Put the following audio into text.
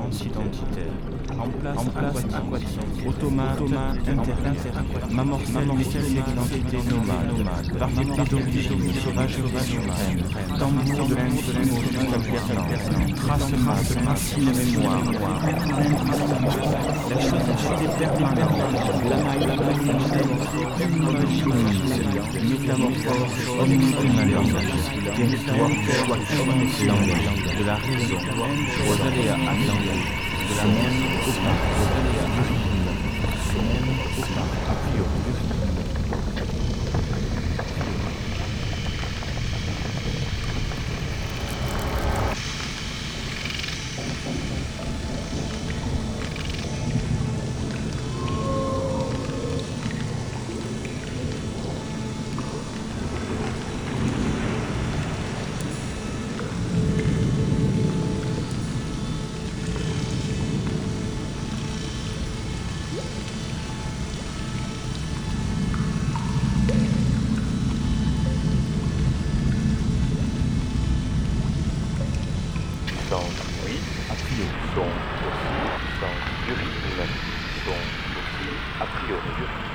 identitaire. En place aquatique, automate, interdite, m'amorcelle l'identité nomade, variété d'origine, sauvagerie suprême, tambour de l'intime au son alternant, trace masse, racine mémoire, la chose est permanente, la maille métamorphose omniprésente, territoire du choix langue, de la raison aux aléas accidentels, de la même au pas, aux aléas accidentels, a priori. Oui, A priori. sont aussi, puissance du rythme, sont aussi a priori.